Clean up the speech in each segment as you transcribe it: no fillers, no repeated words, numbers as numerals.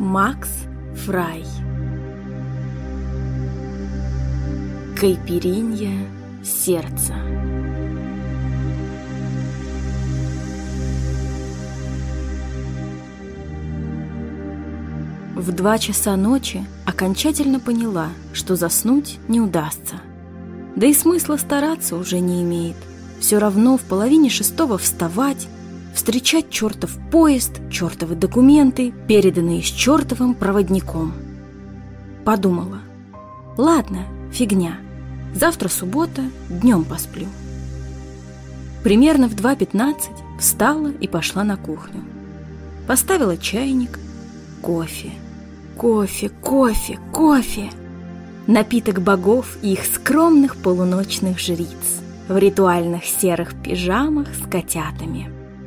Макс Фрай. Кайпиринья сердца. В 2 часа ночи окончательно поняла, что заснуть не удастся. Да и смысла стараться уже не имеет. Все равно в 5:30 вставать, встречать чертов поезд, чертовы документы, переданные с чертовым проводником. Подумала: ладно, фигня, завтра суббота, днем посплю. Примерно в 2:15 встала и пошла на кухню. Поставила чайник, кофе. Напиток богов и их скромных полуночных жриц в ритуальных серых пижамах с котятами.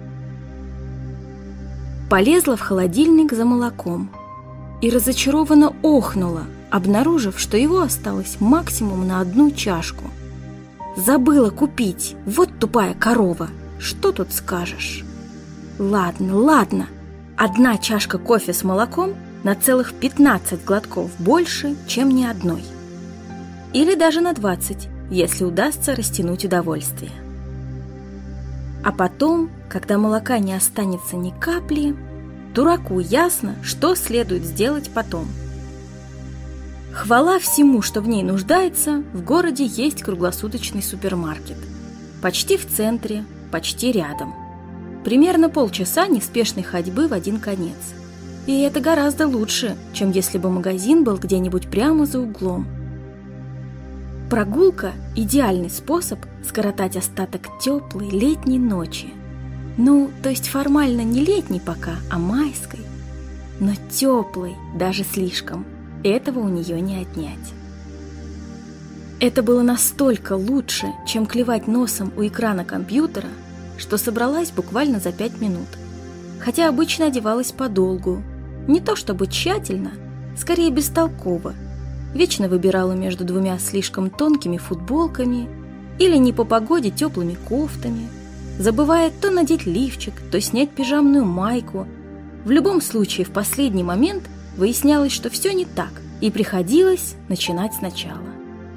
Полезла в холодильник за молоком и разочарованно охнула, обнаружив, что его осталось максимум на 1 чашку. Забыла купить, вот тупая корова, что тут скажешь? Ладно, 1 чашка кофе с молоком на целых 15 глотков больше, чем ни одной. Или даже на 20, если удастся растянуть удовольствие. А потом, когда молока не останется ни капли, дураку ясно, что следует сделать потом. Хвала всему, что в ней нуждается, в городе есть круглосуточный супермаркет. Почти в центре, почти рядом. Примерно полчаса неспешной ходьбы в один конец. И это гораздо лучше, чем если бы магазин был где-нибудь прямо за углом. Прогулка – идеальный способ скоротать остаток теплой летней ночи. Ну, то есть формально не летней пока, а майской. Но теплой даже слишком. Этого у нее не отнять. Это было настолько лучше, чем клевать носом у экрана компьютера, что собралась буквально за 5 минут. Хотя обычно одевалась подолгу. Не то чтобы тщательно, скорее бестолково. Вечно выбирала между 2 слишком тонкими футболками или не по погоде теплыми кофтами, забывая то надеть лифчик, то снять пижамную майку. В любом случае, в последний момент выяснялось, что все не так, и приходилось начинать сначала.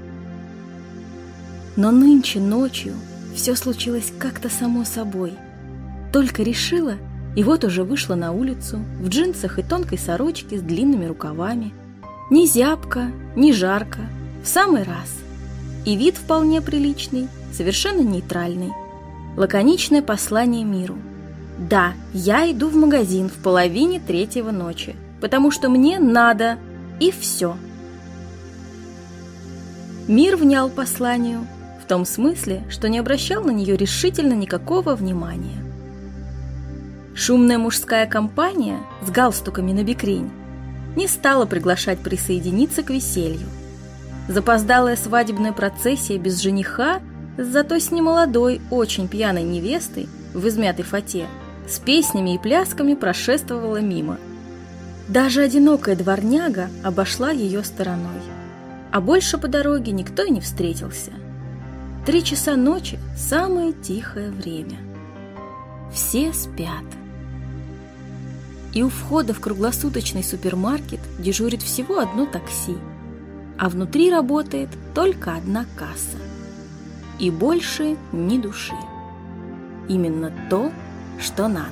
Но нынче ночью все случилось как-то само собой. Только решила, и вот уже вышла на улицу в джинсах и тонкой сорочке с длинными рукавами. Ни зябко, ни жарко, в самый раз. И вид вполне приличный, совершенно нейтральный. Лаконичное послание миру. Да, я иду в магазин в 2:30 ночи, потому что мне надо, и все. Мир внял посланию, в том смысле, что не обращал на нее решительно никакого внимания. Шумная мужская компания с галстуками на бикрень не стала приглашать присоединиться к веселью. Запоздалая свадебная процессия без жениха, зато с немолодой, очень пьяной невестой в измятой фате, с песнями и плясками прошествовала мимо. Даже одинокая дворняга обошла ее стороной. А больше по дороге никто и не встретился. 3 часа ночи – самое тихое время. Все спят. И у входа в круглосуточный супермаркет дежурит всего 1 такси, а внутри работает только 1 касса. И больше ни души. Именно то, что надо.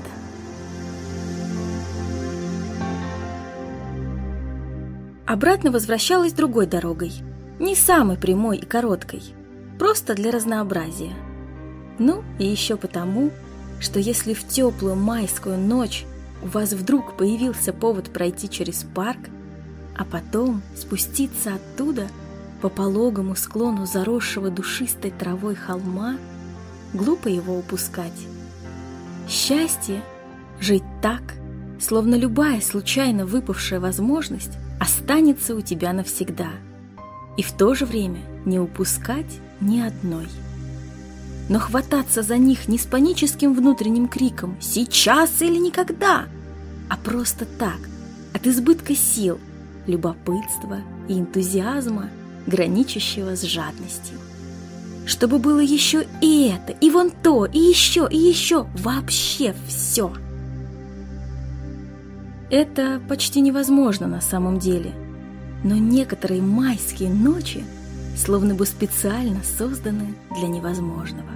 Обратно возвращалась другой дорогой, не самой прямой и короткой, просто для разнообразия. Ну и еще потому, что если в теплую майскую ночь у вас вдруг появился повод пройти через парк, а потом спуститься оттуда по пологому склону заросшего душистой травой холма, глупо его упускать. Счастье – жить так, словно любая случайно выпавшая возможность останется у тебя навсегда, и в то же время не упускать ни одной. Но хвататься за них не с паническим внутренним криком «сейчас или никогда!», а просто так, от избытка сил, любопытства и энтузиазма, граничащего с жадностью. Чтобы было еще и это, и вон то, и еще, вообще все. Это почти невозможно на самом деле, но некоторые майские ночи словно бы специально созданы для невозможного.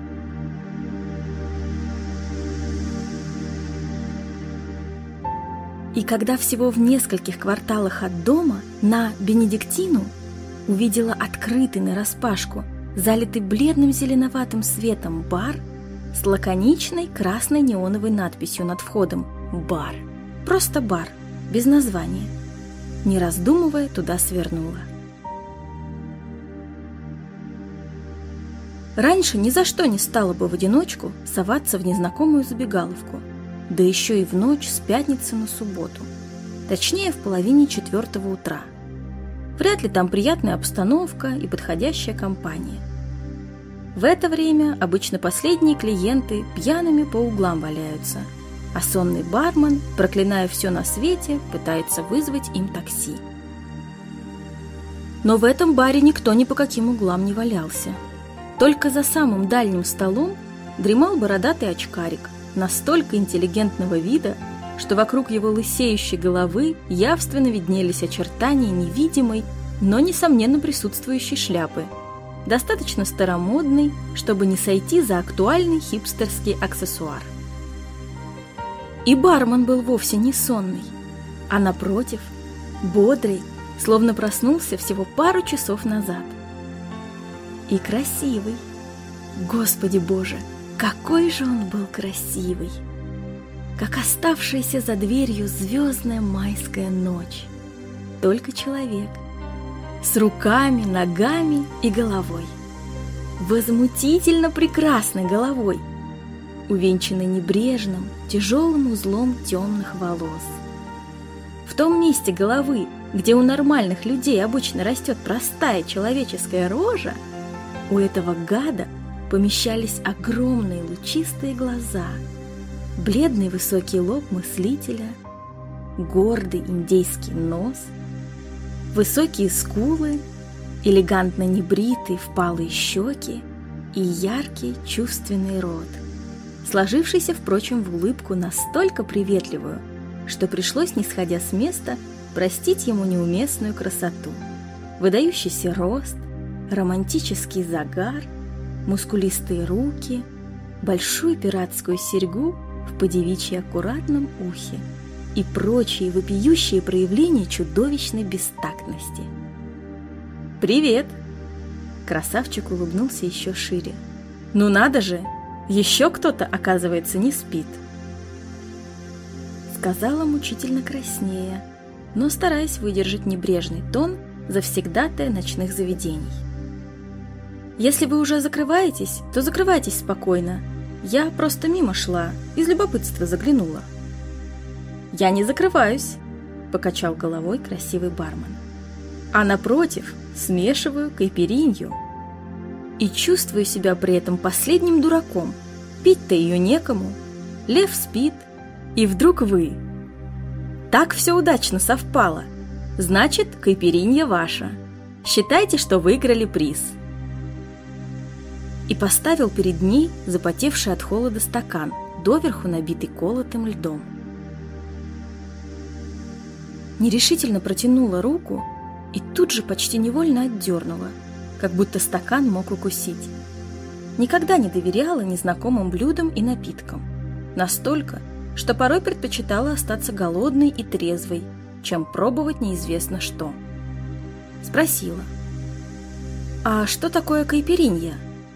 И когда всего в нескольких кварталах от дома на Бенедиктину увидела открытый нараспашку, залитый бледным зеленоватым светом бар с лаконичной красной неоновой надписью над входом «Бар». Просто бар, без названия. Не раздумывая, туда свернула. Раньше ни за что не стала бы в одиночку соваться в незнакомую забегаловку, да еще и в ночь с пятницы на субботу, точнее в половине 4 утра. Вряд ли там приятная обстановка и подходящая компания. В это время обычно последние клиенты пьяными по углам валяются, а сонный бармен, проклиная все на свете, пытается вызвать им такси. Но в этом баре никто ни по каким углам не валялся. Только за самым дальним столом дремал бородатый очкарик, настолько интеллигентного вида, что вокруг его лысеющей головы явственно виднелись очертания невидимой, но, несомненно, присутствующей шляпы, достаточно старомодной, чтобы не сойти за актуальный хипстерский аксессуар. И бармен был вовсе не сонный, а напротив, бодрый, словно проснулся всего пару часов назад. И красивый. Господи Боже, какой же он был красивый! Как оставшаяся за дверью звездная майская ночь. Только человек. С руками, ногами и головой. Возмутительно прекрасной головой, увенчанной небрежным, тяжелым узлом темных волос. В том месте головы, где у нормальных людей обычно растет простая человеческая рожа, у этого гада помещались огромные лучистые глаза, бледный высокий лоб мыслителя, гордый индейский нос, высокие скулы, элегантно небритые впалые щеки и яркий чувственный рот, сложившийся, впрочем, в улыбку настолько приветливую, что пришлось, не сходя с места, простить ему неуместную красоту, выдающийся рост, романтический загар, мускулистые руки, большую пиратскую серьгу в подевичьи аккуратном ухе и прочие вопиющие проявления чудовищной бестактности. «Привет!» Красавчик улыбнулся еще шире. «Ну надо же! Еще кто-то, оказывается, не спит!» Сказала мучительно краснея, но стараясь выдержать небрежный тон завсегдатая ночных заведений. «Если вы уже закрываетесь, то закрывайтесь спокойно. Я просто мимо шла, из любопытства заглянула». «Я не закрываюсь», — покачал головой красивый бармен. «А напротив, смешиваю кайпиринью. И чувствую себя при этом последним дураком. Пить-то ее некому. Лев спит, и вдруг вы. Так все удачно совпало. Значит, кайпиринья ваша. Считайте, что выиграли приз». И поставил перед ней запотевший от холода стакан, доверху набитый колотым льдом. Нерешительно протянула руку и тут же почти невольно отдернула, как будто стакан мог укусить. Никогда не доверяла незнакомым блюдам и напиткам. Настолько, что порой предпочитала остаться голодной и трезвой, чем пробовать неизвестно что. Спросила: «А что такое кайпиринья?»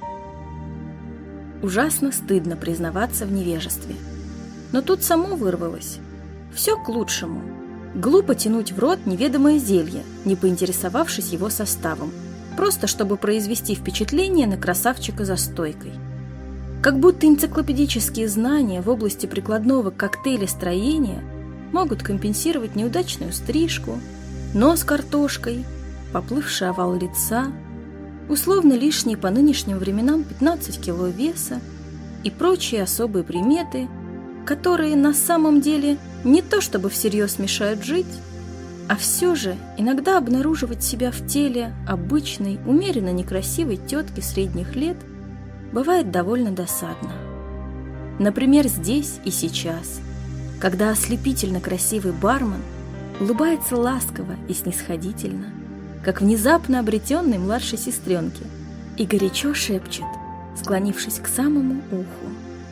Ужасно стыдно признаваться в невежестве. Но тут само вырвалось. Все к лучшему. Глупо тянуть в рот неведомое зелье, не поинтересовавшись его составом, просто чтобы произвести впечатление на красавчика за стойкой. Как будто энциклопедические знания в области прикладного коктейлестроения могут компенсировать неудачную стрижку, нос картошкой, поплывший овал лица, условно лишние по нынешним временам 15 кило веса и прочие особые приметы, которые на самом деле не то чтобы всерьез мешают жить, а все же иногда обнаруживать себя в теле обычной, умеренно некрасивой тетки средних лет бывает довольно досадно. Например, здесь и сейчас, когда ослепительно красивый бармен улыбается ласково и снисходительно, как внезапно обретенной младшей сестренке, и горячо шепчет, склонившись к самому уху: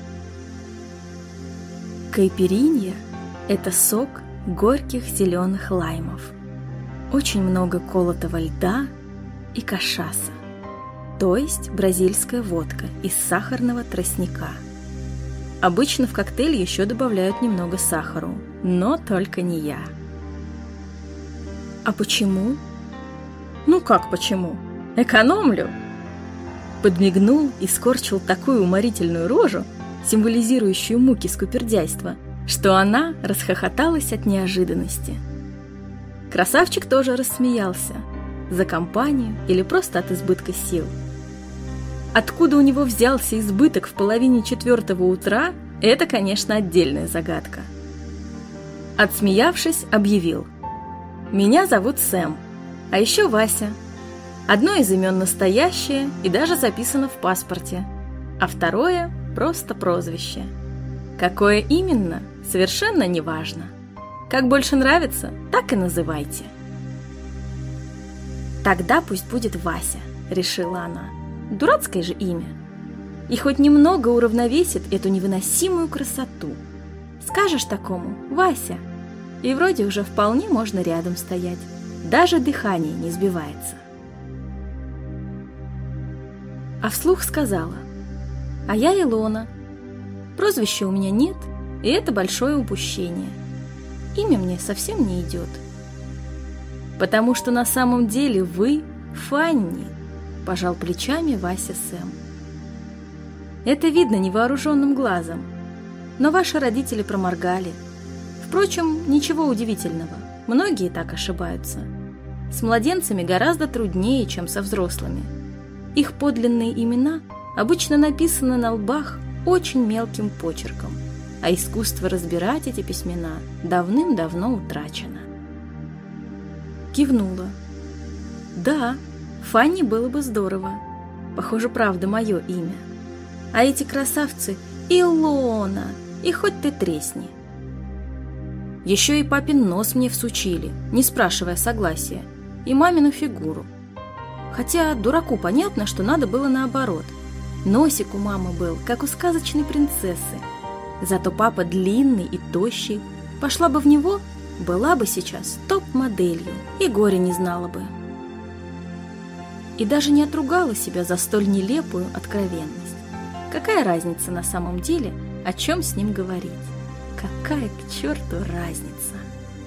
кайпиринья – это сок горьких зеленых лаймов, очень много колотого льда и кашаса, то есть бразильская водка из сахарного тростника. Обычно в коктейль еще добавляют немного сахару, но только не я. А почему? Ну как почему? Экономлю! Подмигнул и скорчил такую уморительную рожу, символизирующую муки скупердяйства, что она расхохоталась от неожиданности. Красавчик тоже рассмеялся, за компанию или просто от избытка сил. Откуда у него взялся избыток в 3:30 утра, это, конечно, отдельная загадка. Отсмеявшись, объявил: «Меня зовут Сэм, а еще Вася. Одно из имен настоящее и даже записано в паспорте, а второе – просто прозвище. Какое именно, совершенно не важно. Как больше нравится, так и называйте». «Тогда пусть будет Вася», – решила она. «Дурацкое же имя. И хоть немного уравновесит эту невыносимую красоту. Скажешь такому: Вася, и вроде уже вполне можно рядом стоять. Даже дыхание не сбивается». А вслух сказала: «А я Илона. Прозвища у меня нет, и это большое упущение. Имя мне совсем не идет. Потому что на самом деле вы Фанни», – пожал плечами Вася Сэм. «Это видно невооруженным глазом, но ваши родители проморгали. Впрочем, ничего удивительного, многие так ошибаются. С младенцами гораздо труднее, чем со взрослыми. Их подлинные имена обычно написаны на лбах очень мелким почерком, а искусство разбирать эти письмена давным-давно утрачено». Кивнула. «Да, Фанни было бы здорово. Похоже, правда, мое имя. А эти красавцы — Илона, и хоть ты тресни». Еще и папин нос мне всучили, не спрашивая согласия, и мамину фигуру. Хотя дураку понятно, что надо было наоборот. Носик у мамы был, как у сказочной принцессы. Зато папа длинный и тощий. Пошла бы в него, была бы сейчас топ-моделью и горя не знала бы. И даже не отругала себя за столь нелепую откровенность. Какая разница на самом деле, о чем с ним говорить? Какая к черту разница?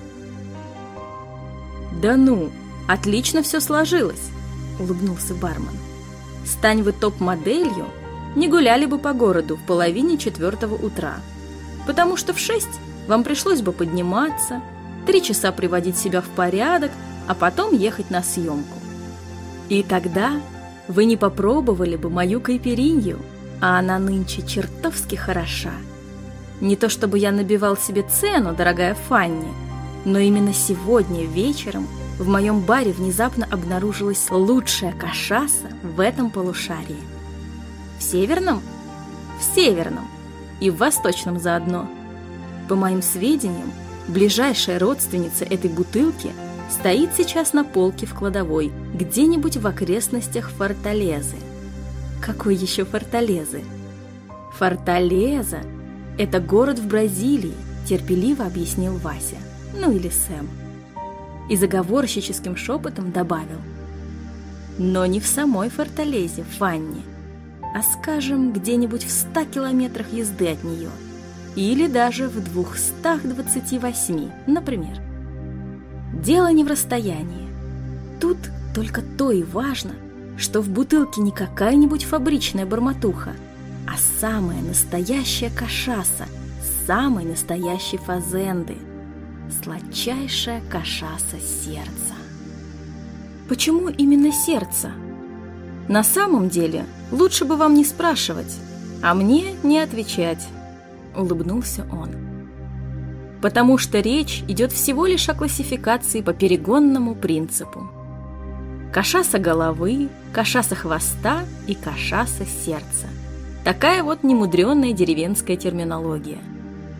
«Да ну, отлично все сложилось», — улыбнулся бармен. «Стань вы топ-моделью, не гуляли бы по городу в 3:30 утра, потому что в 6 вам пришлось бы подниматься, 3 часа приводить себя в порядок, а потом ехать на съемку. И тогда вы не попробовали бы мою кайпиринью, а она нынче чертовски хороша. Не то чтобы я набивал себе цену, дорогая Фанни, но именно сегодня вечером в моем баре внезапно обнаружилась лучшая кашаса в этом полушарии. В Северном? В Северном. И в Восточном заодно. По моим сведениям, ближайшая родственница этой бутылки стоит сейчас на полке в кладовой, где-нибудь в окрестностях Форталезы. Какой еще Форталезы? Форталеза – это город в Бразилии, терпеливо объяснил Вася, ну или Сэм. И заговорщическим шепотом добавил: но не в самой Форталезе, Фанни, а, скажем, где-нибудь в 100 километрах езды от нее, или даже в 228, например. Дело не в расстоянии. Тут только то и важно, что в бутылке не какая-нибудь фабричная бормотуха, а самая настоящая кашаса, самой настоящей фазенды, сладчайшая кашаса сердца. Почему именно сердце? На самом деле, лучше бы вам не спрашивать, а мне не отвечать, улыбнулся он. Потому что речь идет всего лишь о классификации по перегонному принципу. Кашаса головы, кашаса хвоста и кашаса сердца. Такая вот немудренная деревенская терминология.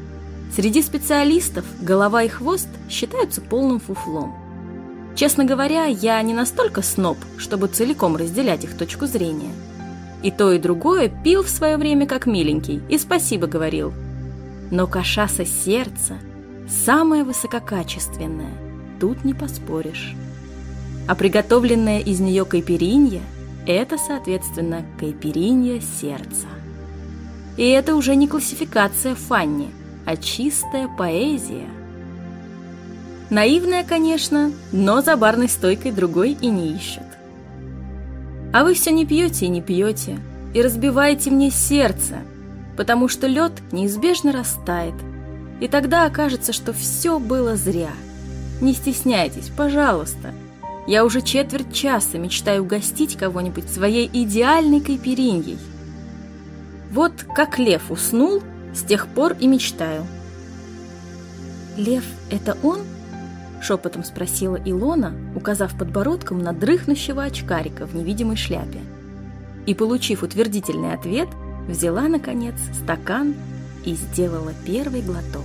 Среди специалистов голова и хвост считаются полным фуфлом. Честно говоря, я не настолько сноб, чтобы целиком разделять их точку зрения. И то, и другое пил в свое время как миленький и спасибо говорил. Но кашаса сердца самая высококачественная, тут не поспоришь. А приготовленное из нее кайпиринья – это, соответственно, кайпиринья сердца. И это уже не классификация Фанни, а чистая поэзия. Наивная, конечно, но за барной стойкой другой и не ищут. А вы все не пьете и не пьете, и разбиваете мне сердце, потому что лед неизбежно растает, и тогда окажется, что все было зря. Не стесняйтесь, пожалуйста. Я уже четверть часа мечтаю угостить кого-нибудь своей идеальной кайпириньей. Вот как лев уснул, с тех пор и мечтаю. «Лев — это он?» — шепотом спросила Илона, указав подбородком на дрыхнущего очкарика в невидимой шляпе. И, получив утвердительный ответ, взяла, наконец, стакан и сделала первый глоток.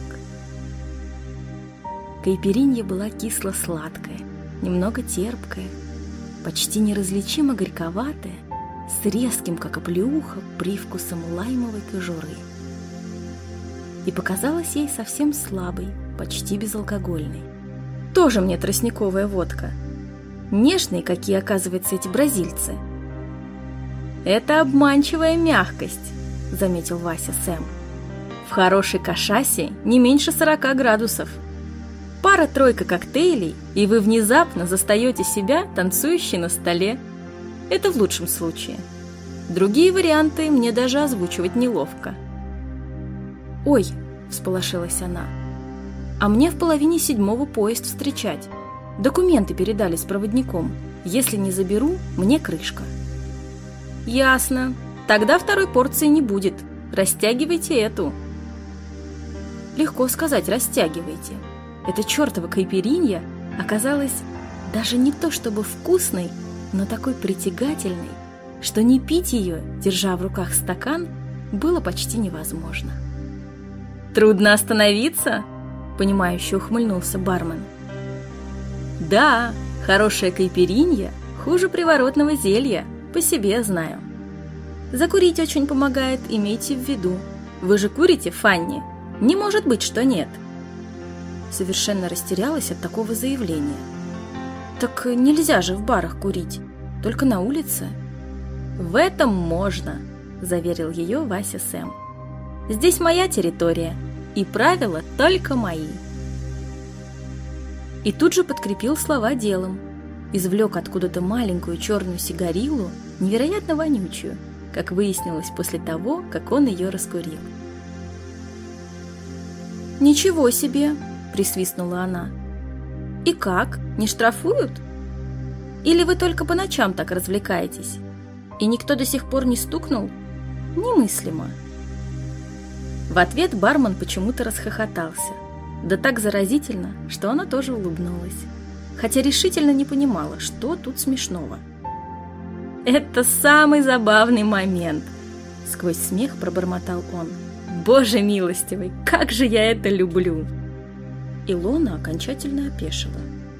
Кайпиринья была кисло-сладкая, немного терпкая, почти неразличимо горьковатая, с резким, как оплеуха, привкусом лаймовой кожуры. И показалась ей совсем слабой, почти безалкогольной. Тоже мне тростниковая водка. Нежные, какие, оказывается, эти бразильцы. «Это обманчивая мягкость», — заметил Вася Сэм. «В хорошей кашасе не меньше 40 градусов. Пара-тройка коктейлей, и вы внезапно застаете себя танцующей на столе. Это в лучшем случае. Другие варианты мне даже озвучивать неловко». «Ой», — всполошилась она, — «а мне в 6:30 поезд встречать. Документы передали с проводником. Если не заберу, мне крышка». «Ясно. Тогда второй порции не будет. Растягивайте эту». Легко сказать «растягивайте». Эта чертова кайпиринья оказалась даже не то чтобы вкусной, но такой притягательной, что не пить ее, держа в руках стакан, было почти невозможно. «Трудно остановиться?» — понимающе ухмыльнулся бармен. «Да, хорошая кайпиринья хуже приворотного зелья, по себе знаю. Закурить очень помогает, имейте в виду. Вы же курите, Фанни? Не может быть, что нет». Совершенно растерялась от такого заявления. «Так нельзя же в барах курить, только на улице». «В этом можно», — заверил ее Вася Сэм. «Здесь моя территория, и правила только мои». И тут же подкрепил слова делом. Извлек откуда-то маленькую черную сигарилу, невероятно вонючую, как выяснилось после того, как он ее раскурил. «Ничего себе!» — присвистнула она. «И как? Не штрафуют? Или вы только по ночам так развлекаетесь? И никто до сих пор не стукнул? Немыслимо». В ответ бармен почему-то расхохотался. Да так заразительно, что она тоже улыбнулась. Хотя решительно не понимала, что тут смешного. «Это самый забавный момент!» — сквозь смех пробормотал он. «Боже милостивый, как же я это люблю!» Илона окончательно опешила.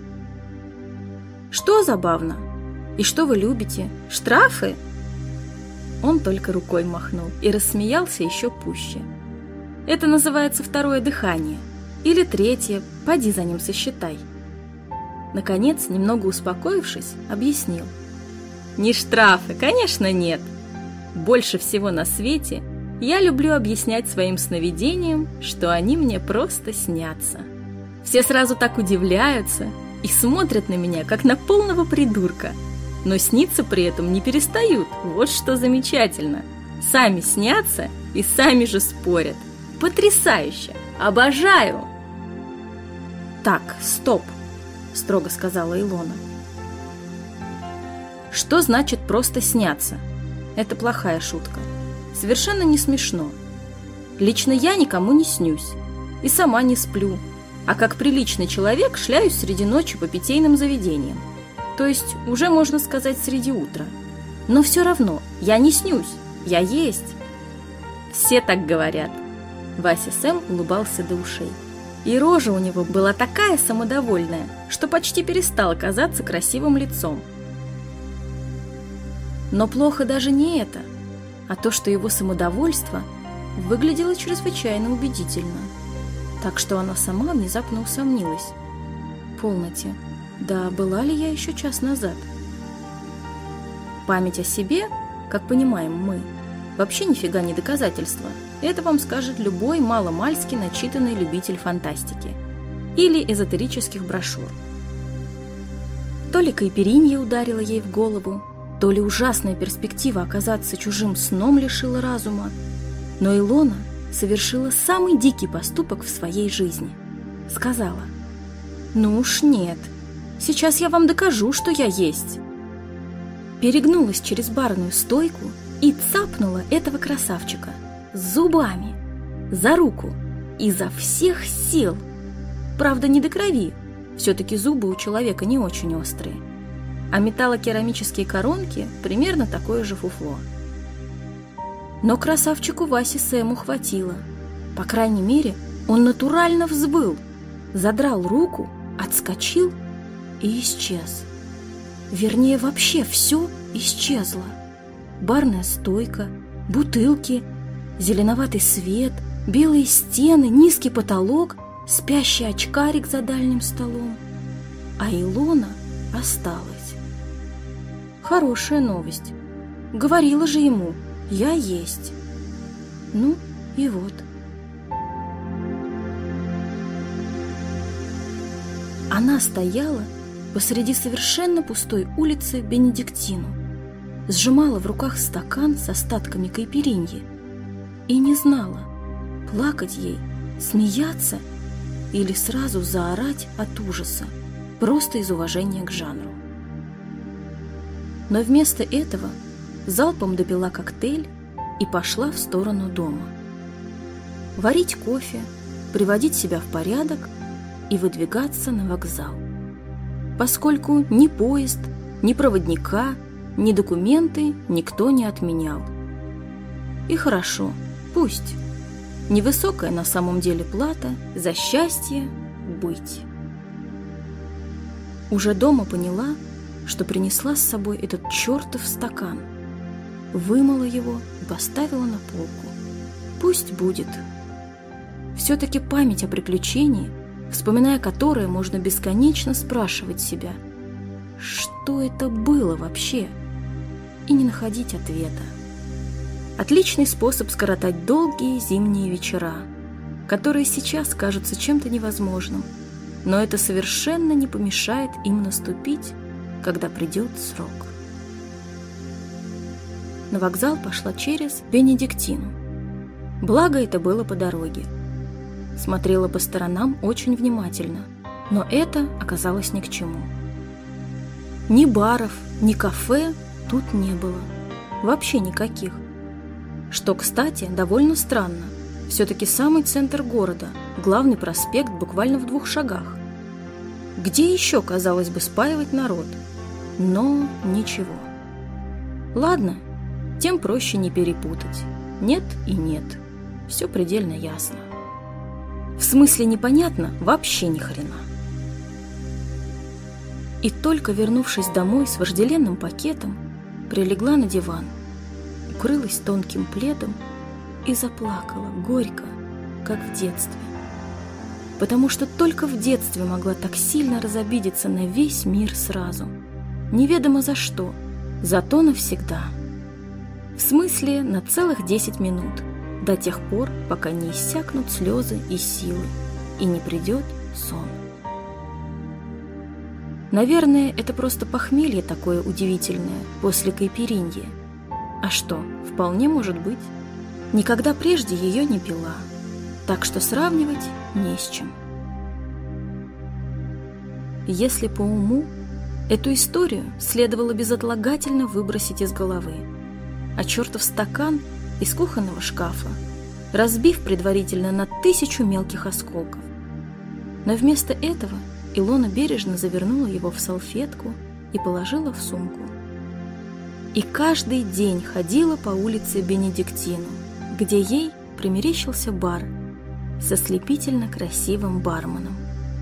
«Что забавно? И что вы любите? Штрафы?» Он только рукой махнул и рассмеялся еще пуще. «Это называется второе дыхание. Или третье, поди за ним сосчитай». Наконец, немного успокоившись, объяснил. «Не штрафы, конечно, нет. Больше всего на свете я люблю объяснять своим сновидениям, что они мне просто снятся. Все сразу так удивляются и смотрят на меня, как на полного придурка, но сниться при этом не перестают. Вот что замечательно. Сами снятся и сами же спорят. Потрясающе! Обожаю!» «Так, стоп!» — строго сказала Илона. «Что значит просто сняться? Это плохая шутка. Совершенно не смешно. Лично я никому не снюсь и сама не сплю, а как приличный человек шляюсь среди ночи по питейным заведениям. То есть уже можно сказать среди утра. Но все равно я не снюсь, я есть». «Все так говорят», Вася Сэм улыбался до ушей. И рожа у него была такая самодовольная, что почти перестала казаться красивым лицом. Но плохо даже не это, а то, что его самодовольство выглядело чрезвычайно убедительно. Так что она сама внезапно усомнилась. Полноте, да была ли я еще час назад? Память о себе, как понимаем мы, вообще нифига не доказательство. Это вам скажет любой маломальски начитанный любитель фантастики или эзотерических брошюр. То ли кайперинья ударила ей в голову, то ли ужасная перспектива оказаться чужим сном лишила разума, но Илона совершила самый дикий поступок в своей жизни. Сказала: «Ну уж нет, сейчас я вам докажу, что я есть». Перегнулась через барную стойку и цапнула этого красавчика зубами за руку изо всех сил. Правда, не до крови, все-таки зубы у человека не очень острые, а металлокерамические коронки примерно такое же фуфло. Но красавчику Васе Сэму хватило. По крайней мере, он натурально взвыл, задрал руку, отскочил и исчез. Вернее, вообще все исчезло. Барная стойка, бутылки, зеленоватый свет, белые стены, низкий потолок, спящий очкарик за дальним столом. А Илона осталась. Хорошая новость. Говорила же ему: «Я есть». Ну и вот. Она стояла посреди совершенно пустой улицы Бенедиктину, сжимала в руках стакан с остатками кайпериньи и не знала, плакать ей, смеяться или сразу заорать от ужаса, просто из уважения к жанру. Но вместо этого залпом допила коктейль и пошла в сторону дома. Варить кофе, приводить себя в порядок и выдвигаться на вокзал. Поскольку ни поезд, ни проводника, ни документы никто не отменял. И хорошо, пусть. Невысокая на самом деле плата за счастье быть. Уже дома поняла, что принесла с собой этот чертов стакан. Вымыла его и поставила на полку. Пусть будет. Все-таки память о приключении, вспоминая которое, можно бесконечно спрашивать себя, что это было вообще, и не находить ответа. Отличный способ скоротать долгие зимние вечера, которые сейчас кажутся чем-то невозможным, но это совершенно не помешает им наступить, когда придет срок. На вокзал пошла через Бенедиктину. Благо, это было по дороге. Смотрела по сторонам очень внимательно, но это оказалось ни к чему. Ни баров, ни кафе тут не было. Вообще никаких. Что, кстати, довольно странно. Все-таки самый центр города, главный проспект буквально в 2 шагах. Где еще, казалось бы, спаивать народ? Но ничего. Ладно, тем проще не перепутать. Нет и нет. Все предельно ясно. В смысле непонятно вообще ни хрена. И только вернувшись домой с вожделенным пакетом, прилегла на диван, укрылась тонким пледом и заплакала горько, как в детстве. Потому что только в детстве могла так сильно разобидеться на весь мир сразу. Неведомо за что, зато навсегда. В смысле, на целых 10 минут, до тех пор, пока не иссякнут слезы и силы, и не придет сон. Наверное, это просто похмелье такое удивительное после кайпериньи. А что, вполне может быть. Никогда прежде ее не пила, так что сравнивать не с чем. Если по уму, эту историю следовало безотлагательно выбросить из головы, а чертов стакан из кухонного шкафа, разбив предварительно на 1000 мелких осколков. Но вместо этого Илона бережно завернула его в салфетку и положила в сумку. И каждый день ходила по улице Бенедиктину, где ей примерещился бар с ослепительно красивым барменом.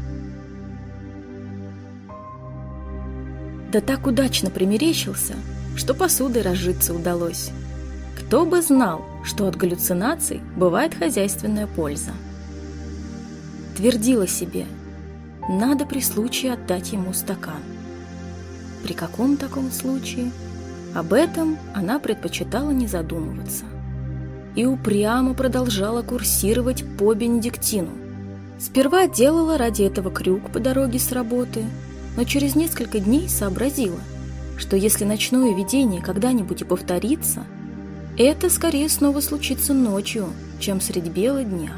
Да так удачно примерещился, что посудой разжиться удалось. Кто бы знал, что от галлюцинаций бывает хозяйственная польза. Твердила себе, надо при случае отдать ему стакан. При каком таком случае? Об этом она предпочитала не задумываться. И упрямо продолжала курсировать по Бенедиктину. Сперва делала ради этого крюк по дороге с работы, но через несколько дней сообразила, что если ночное видение когда-нибудь и повторится, это скорее снова случится ночью, чем средь бела дня.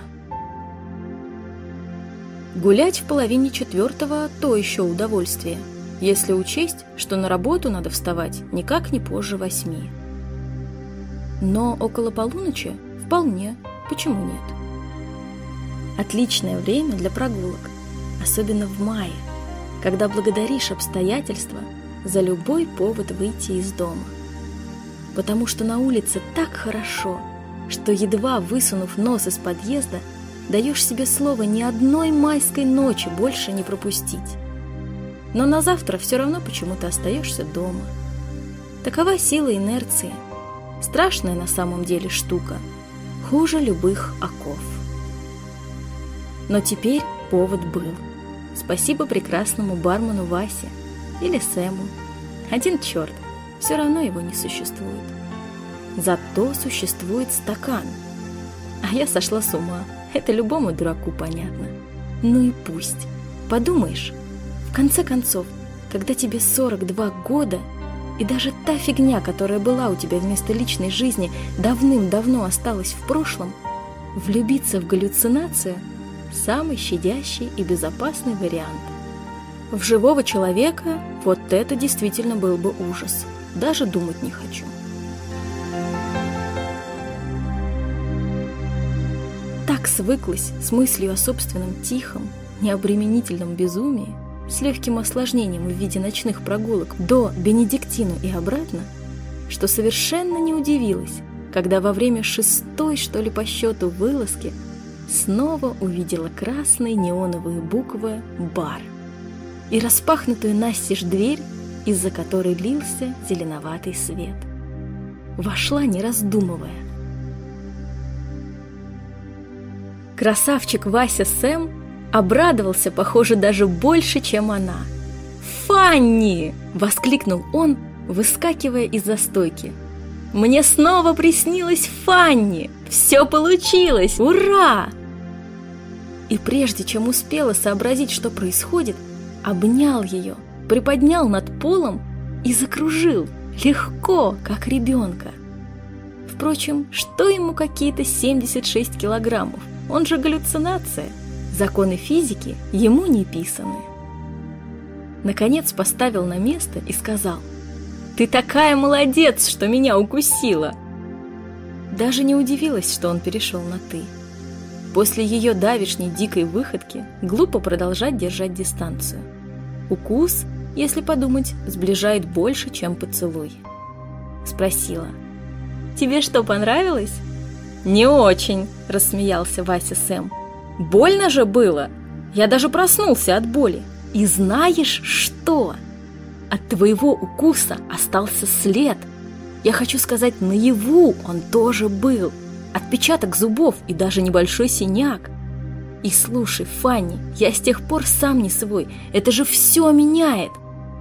Гулять в половине четвертого – то еще удовольствие, если учесть, что на работу надо вставать никак не позже 8. Но около полуночи вполне, почему нет? Отличное время для прогулок, особенно в мае, когда благодаришь обстоятельства за любой повод выйти из дома. Потому что на улице так хорошо, что, едва высунув нос из подъезда, даешь себе слово ни одной майской ночи больше не пропустить. Но на завтра все равно почему-то остаешься дома. Такова сила инерции. Страшная на самом деле штука, хуже любых оков. Но теперь повод был. Спасибо прекрасному бармену Васе или Сэму. Один черт, все равно его не существует. Зато существует стакан. А я сошла с ума, это любому дураку понятно. Ну и пусть. Подумаешь, в конце концов, когда тебе 42 года, и даже та фигня, которая была у тебя вместо личной жизни, давным-давно осталась в прошлом, влюбиться в галлюцинацию – самый щадящий и безопасный вариант. В живого человека вот это действительно был бы ужас. Даже думать не хочу. Так свыклась с мыслью о собственном тихом, необременительном безумии, с легким осложнением в виде ночных прогулок до Бенедиктину и обратно, что совершенно не удивилась, когда во время 6-й, что ли, по счету вылазки снова увидела красные неоновые буквы «Бар» и распахнутую настежь дверь, из-за которой лился зеленоватый свет. Вошла, не раздумывая. Красавчик Вася Сэм обрадовался, похоже, даже больше, чем она. «Фанни!» – воскликнул он, выскакивая из-за стойки. «Мне снова приснилась Фанни! Все получилось! Ура!» И прежде чем успела сообразить, что происходит, обнял ее, приподнял над полом и закружил, легко, как ребенка. Впрочем, что ему какие-то 76 килограммов? Он же галлюцинация. Законы физики ему не писаны. Наконец поставил на место и сказал: «Ты такая молодец, что меня укусила!» Даже не удивилась, что он перешел на «ты». После ее давешней дикой выходки глупо продолжать держать дистанцию. Укус, если подумать, сближает больше, чем поцелуй. Спросила: «Тебе что, понравилось?» «Не очень», – рассмеялся Вася Сэм. «Больно же было! Я даже проснулся от боли. И знаешь что? От твоего укуса остался след. Я хочу сказать, наяву он тоже был. Отпечаток зубов и даже небольшой синяк. И слушай, Фанни, я с тех пор сам не свой. Это же все меняет!»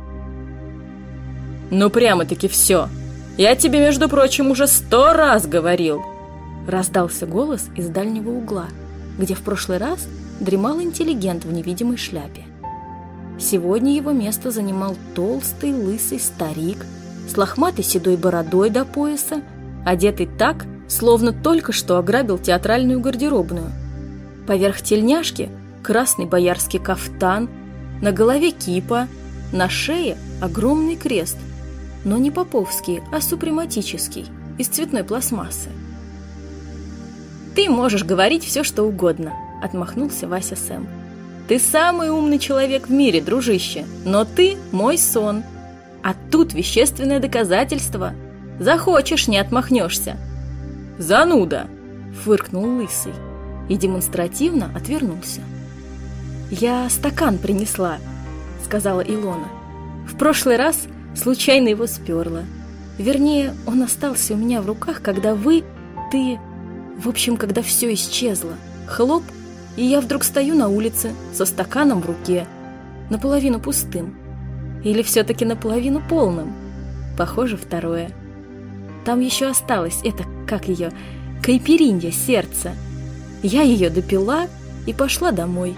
«Ну прямо-таки все. Я тебе, между прочим, уже 100 раз говорил!» Раздался голос из дальнего угла, где в прошлый раз дремал интеллигент в невидимой шляпе. Сегодня его место занимал толстый лысый старик с лохматой седой бородой до пояса, одетый так, словно только что ограбил театральную гардеробную. Поверх тельняшки красный боярский кафтан, на голове кипа, на шее огромный крест, но не поповский, а супрематический, из цветной пластмассы. «Ты можешь говорить все, что угодно», — отмахнулся Вася Сэм. «Ты самый умный человек в мире, дружище, но ты мой сон. А тут вещественное доказательство. Захочешь, не отмахнешься». «Зануда!» — фыркнул лысый. и демонстративно отвернулся. «Я стакан принесла», — сказала Илона. «В прошлый раз случайно его сперла. Вернее, он остался у меня в руках, когда в общем, когда все исчезло. Хлоп, и я вдруг стою на улице со стаканом в руке, наполовину пустым. Или все-таки наполовину полным? Похоже, второе. Там еще осталось кайпиринья сердце. Я ее допила и пошла домой.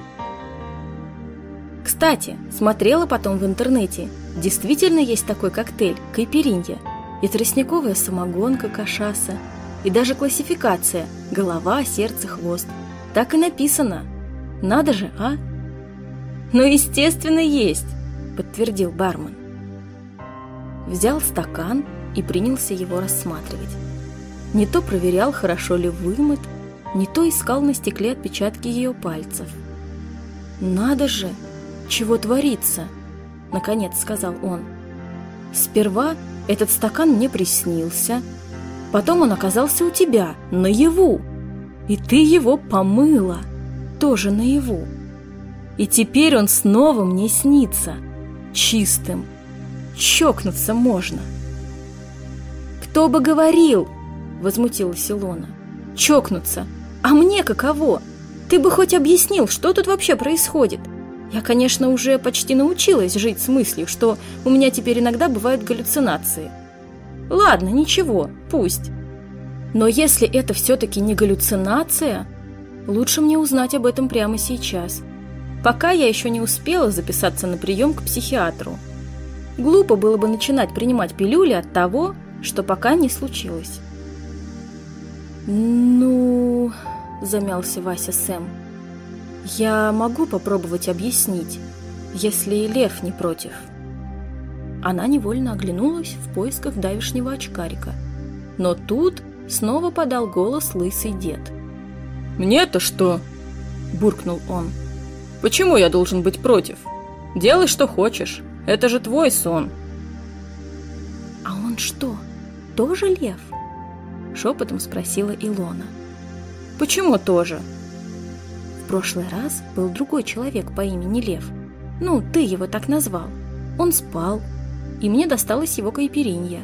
Кстати, смотрела потом в интернете. Действительно есть такой коктейль кайпиринья. И тростниковая самогонка кашаса. И даже классификация – голова, сердце, хвост. Так и написано. Надо же, а? Ну, естественно, есть, подтвердил бармен. Взял стакан и принялся его рассматривать. Не то проверял, хорошо ли вымыт, не то искал на стекле отпечатки ее пальцев. «Надо же, чего творится!» – наконец сказал он. «Сперва этот стакан мне приснился, потом он оказался у тебя, наяву, и ты его помыла, тоже наяву. И теперь он снова мне снится, чистым. Чокнуться можно». «Кто бы говорил!» – возмутилась Илона. «Чокнуться! А мне каково? Ты бы хоть объяснил, что тут вообще происходит? Я, конечно, уже почти научилась жить с мыслью, что у меня теперь иногда бывают галлюцинации. Ладно, ничего, пусть. Но если это все-таки не галлюцинация, лучше мне узнать об этом прямо сейчас, пока я еще не успела записаться на прием к психиатру. Глупо было бы начинать принимать пилюли от того, что пока не случилось». «Ну...» – замялся Вася Сэм. «Я могу попробовать объяснить, если Лев не против». Она невольно оглянулась в поисках давешнего очкарика. Но тут снова подал голос лысый дед. «Мне-то что?» – буркнул он. «Почему я должен быть против? Делай, что хочешь, это же твой сон». «А он что, тоже лев?» – шепотом спросила Илона. «Почему тоже?» «В прошлый раз был другой человек по имени Лев. Ну, ты его так назвал. Он спал, и мне досталось его кайпиринья».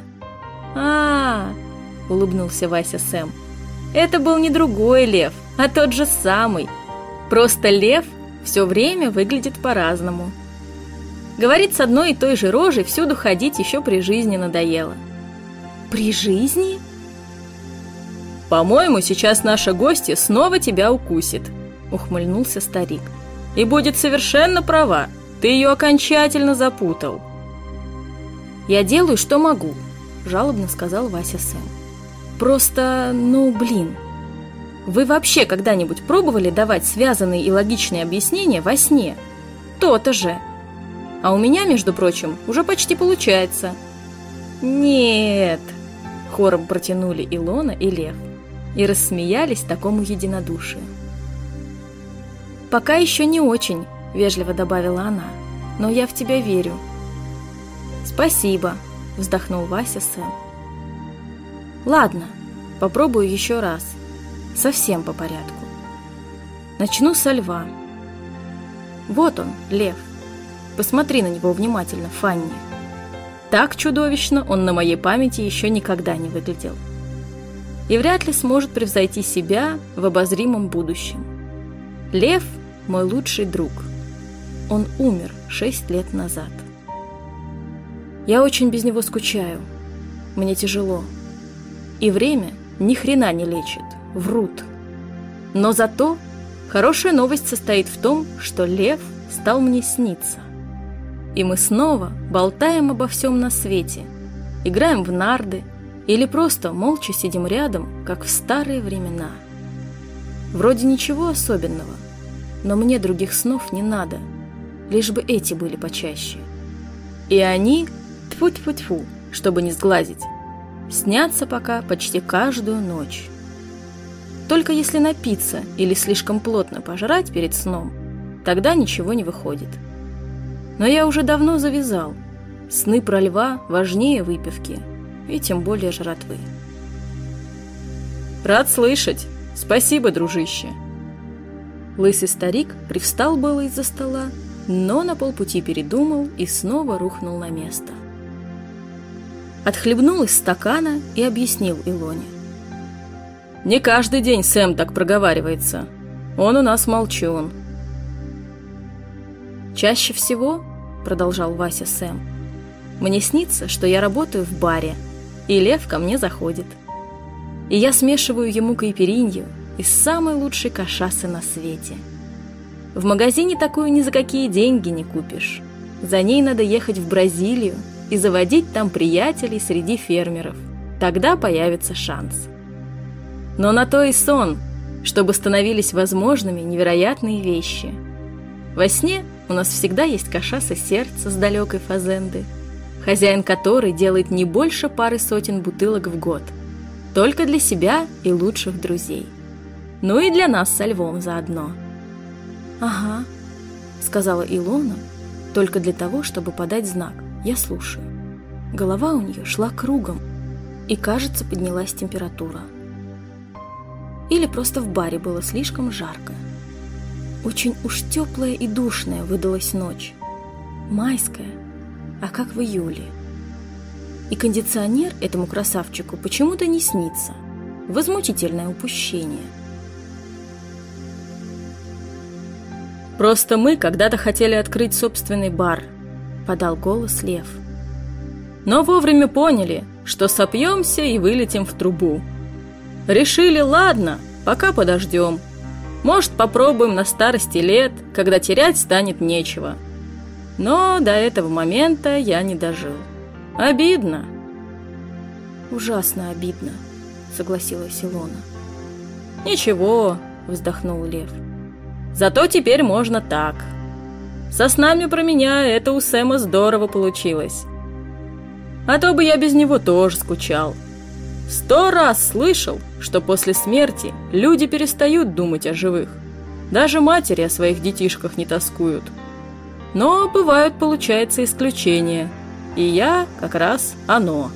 Улыбнулся Вася Сэм. «Это был не другой лев, а тот же самый. Просто лев все время выглядит по-разному. Говорит, с одной и той же рожей всюду ходить еще при жизни надоело». «При жизни?» «По-моему, сейчас наша гостья снова тебя укусит», — ухмыльнулся старик. «И будет совершенно права, ты ее окончательно запутал». «Я делаю, что могу», — жалобно сказал Вася Сэм. «Просто, вы вообще когда-нибудь пробовали давать связанные и логичные объяснения во сне? То-то же. А у меня, между прочим, уже почти получается». «Нет», — хором протянули Илона и Лев и рассмеялись такому единодушию. «Пока еще не очень», — вежливо добавила она, — «но я в тебя верю». «Спасибо», — вздохнул Вася Сэм. «Ладно, попробую еще раз. Совсем по порядку. Начну со льва. Вот он, лев. Посмотри на него внимательно, Фанни. Так чудовищно он на моей памяти еще никогда не выглядел. И вряд ли сможет превзойти себя в обозримом будущем. Лев – мой лучший друг. Он умер 6 лет назад. Я очень без него скучаю. Мне тяжело. И время ни хрена не лечит. Врут. Но зато хорошая новость состоит в том, что лев стал мне сниться. И мы снова болтаем обо всем на свете, играем в нарды или просто молча сидим рядом, как в старые времена. Вроде ничего особенного, но мне других снов не надо, лишь бы эти были почаще. И они, тьфу-тьфу-тьфу, чтобы не сглазить, снятся пока почти каждую ночь. Только если напиться или слишком плотно пожрать перед сном, тогда ничего не выходит. Но я уже давно завязал. Сны про льва важнее выпивки, и тем более жратвы. «Рад слышать. Спасибо, дружище», Лысый старик привстал было из-за стола, но на полпути передумал и снова рухнул на место. Отхлебнул из стакана и объяснил Илоне. «Не каждый день Сэм так проговаривается. Он у нас молчун». «Чаще всего, — продолжал Вася Сэм, — мне снится, что я работаю в баре, и Лев ко мне заходит. И я смешиваю ему кайпиринью из самой лучшей кашасы на свете. В магазине такую ни за какие деньги не купишь. За ней надо ехать в Бразилию и заводить там приятелей среди фермеров. Тогда появится шанс. Но на то и сон, чтобы становились возможными невероятные вещи. Во сне у нас всегда есть кашаса сердца с далекой фазенды, хозяин которой делает не больше пары сотен бутылок в год, только для себя и лучших друзей. Ну и для нас со Львом заодно». «Ага», — сказала Илона, только для того, чтобы подать знак «я слушаю». Голова у нее шла кругом, и, кажется, поднялась температура. Или просто в баре было слишком жарко. Очень уж теплая и душная выдалась ночь. Майская, а как в июле. И кондиционер этому красавчику почему-то не снится. Возмутительное упущение. «Просто мы когда-то хотели открыть собственный бар», — подал голос Лев. «Но вовремя поняли, что сопьемся и вылетим в трубу. Решили, ладно, пока подождем. Может, попробуем на старости лет, когда терять станет нечего. Но до этого момента я не дожил. Обидно». «Ужасно обидно», — согласилась Илона. «Ничего», — вздохнул Лев. «Зато теперь можно так. Со снами про меня это у Сэма здорово получилось. А то бы я без него тоже скучал. 100 раз слышал, что после смерти люди перестают думать о живых. Даже матери о своих детишках не тоскуют. Но бывают, получается, исключения. И я как раз оно».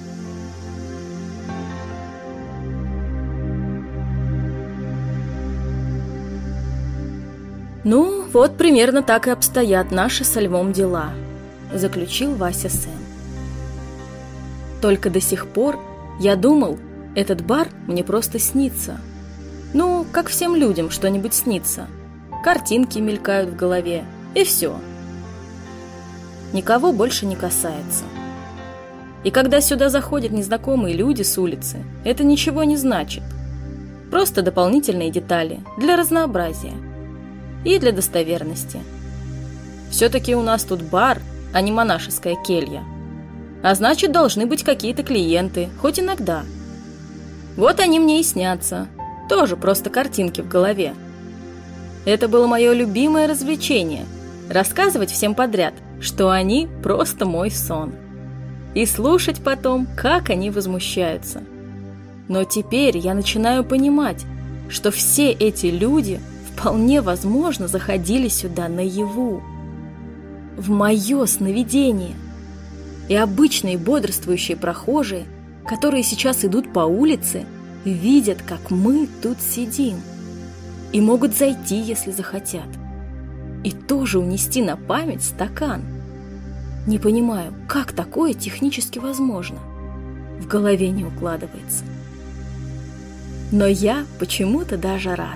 «Ну, вот примерно так и обстоят наши со Львом дела», — заключил Вася Сэм. «Только до сих пор я думал, этот бар мне просто снится. Ну, как всем людям что-нибудь снится. Картинки мелькают в голове, и все. Никого больше не касается. И когда сюда заходят незнакомые люди с улицы, это ничего не значит. Просто дополнительные детали для разнообразия. И для достоверности. Все-таки у нас тут бар, а не монашеская келья. А значит, должны быть какие-то клиенты, хоть иногда. Вот они мне и снятся. Тоже просто картинки в голове. Это было мое любимое развлечение – рассказывать всем подряд, что они просто мой сон. И слушать потом, как они возмущаются. Но теперь я начинаю понимать, что все эти люди вполне возможно заходили сюда наяву. В мое сновидение. И обычные бодрствующие прохожие, которые сейчас идут по улице, видят, как мы тут сидим. И могут зайти, если захотят. И тоже унести на память стакан. Не понимаю, как такое технически возможно. В голове не укладывается. Но я почему-то даже рад.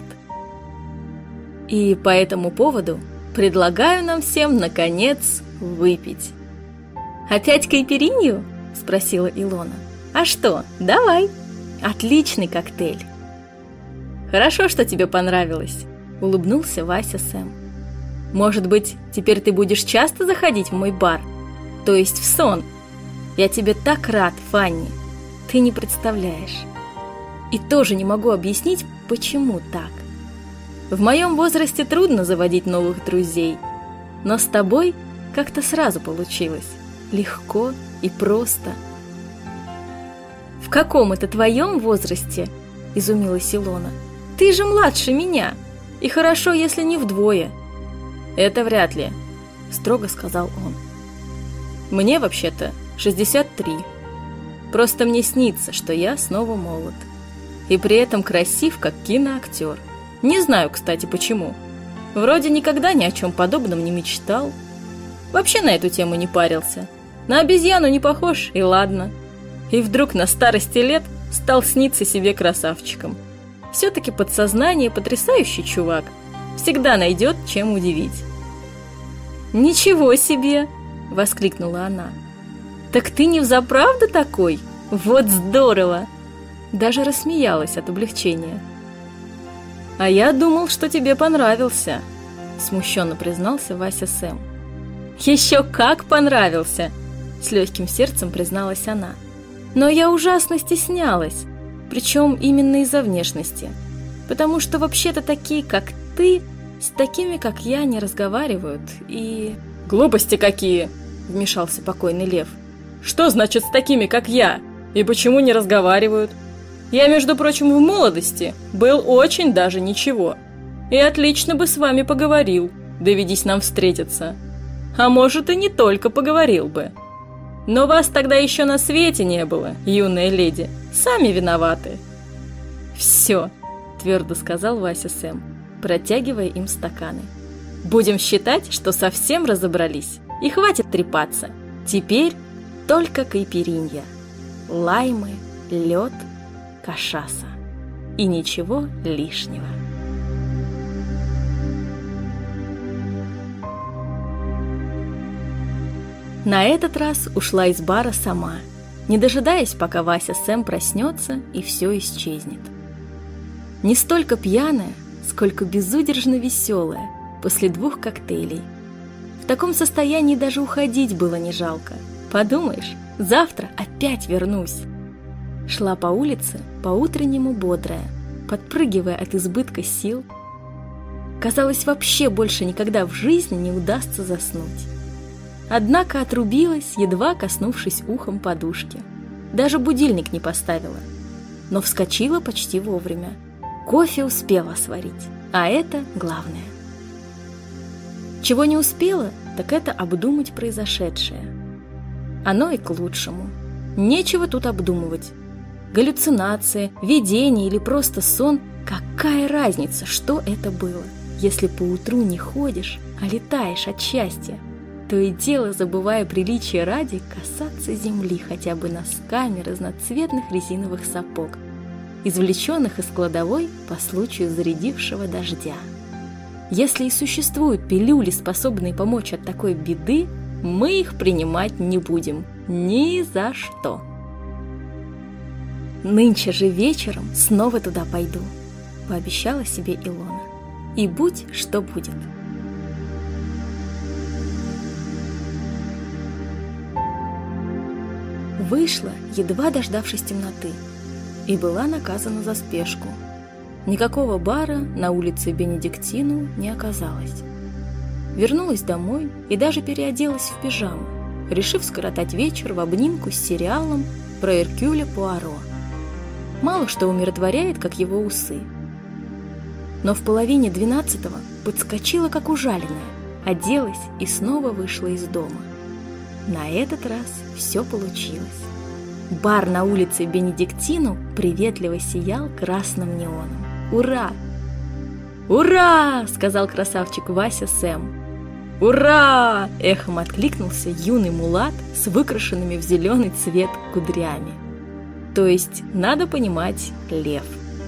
И по этому поводу предлагаю нам всем, наконец, выпить. «Опять кайпиринью?» – спросила Илона. «А что, давай. Отличный коктейль». «Хорошо, что тебе понравилось», – улыбнулся Вася Сэм. «Может быть, теперь ты будешь часто заходить в мой бар? То есть в сон? Я тебе так рад, Фанни. Ты не представляешь. И тоже не могу объяснить, почему так. В моем возрасте трудно заводить новых друзей, но с тобой как-то сразу получилось. Легко и просто». «В каком это твоем возрасте?» – изумилась Илона. «Ты же младше меня, и хорошо, если не вдвое». «Это вряд ли», – строго сказал он. «Мне вообще-то 63. Просто мне снится, что я снова молод. И при этом красив, как киноактер. Не знаю, кстати, почему. Вроде никогда ни о чем подобном не мечтал. Вообще на эту тему не парился. На обезьяну не похож, и ладно. И вдруг на старости лет стал сниться себе красавчиком. Все-таки подсознание потрясающий чувак. Всегда найдет, чем удивить. «Ничего себе!» – воскликнула она. «Так ты не взаправду такой? Вот здорово!» Даже рассмеялась от облегчения. «А я думал, что тебе понравился», – смущенно признался Вася Сэм. «Еще как понравился!» – с легким сердцем призналась она. «Но я ужасно стеснялась, причем именно из-за внешности, потому что вообще-то такие, как ты, с такими, как я, не разговаривают, и...» «Глупости какие!» – вмешался покойный лев. «Что значит с такими, как я? И почему не разговаривают? Я, между прочим, в молодости был очень даже ничего. И отлично бы с вами поговорил, доведись нам встретиться. А может, и не только поговорил бы. Но вас тогда еще на свете не было, юная леди. Сами виноваты». «Все», – твердо сказал Вася Сэм, протягивая им стаканы. «Будем считать, что совсем разобрались. И хватит трепаться. Теперь только кайпиринья. Лаймы, лед, кашаса. И ничего лишнего». На этот раз ушла из бара сама, не дожидаясь, пока Вася Сэм проснется и все исчезнет. Не столько пьяная, сколько безудержно веселая после 2 коктейлей. В таком состоянии даже уходить было не жалко. Подумаешь, завтра опять вернусь. Шла по улице, по-утреннему бодрая, подпрыгивая от избытка сил. Казалось, вообще больше никогда в жизни не удастся заснуть. Однако отрубилась, едва коснувшись ухом подушки. Даже будильник не поставила. Но вскочила почти вовремя. Кофе успела сварить, а это главное. Чего не успела, так это обдумать произошедшее. Оно и к лучшему. Нечего тут обдумывать. Галлюцинация, видение или просто сон – какая разница, что это было, если поутру не ходишь, а летаешь от счастья, то и дело, забывая приличия ради, касаться земли хотя бы носками разноцветных резиновых сапог, извлеченных из кладовой по случаю зарядившего дождя. Если и существуют пилюли, способные помочь от такой беды, мы их принимать не будем. Ни за что. «Нынче же вечером снова туда пойду», – пообещала себе Илона. «И будь что будет». Вышла, едва дождавшись темноты, и была наказана за спешку. Никакого бара на улице Бенедиктину не оказалось. Вернулась домой и даже переоделась в пижаму, решив скоротать вечер в обнимку с сериалом про Эркюля Пуаро. Мало что умиротворяет, как его усы. Но в половине 12-го подскочила, как ужаленная, оделась и снова вышла из дома. На этот раз все получилось. Бар на улице Бенедиктину приветливо сиял красным неоном. Ура! «Ура!» – сказал красавчик Вася Сэм. «Ура!» – эхом откликнулся юный мулат с выкрашенными в зеленый цвет кудрями. То есть, надо понимать, лев.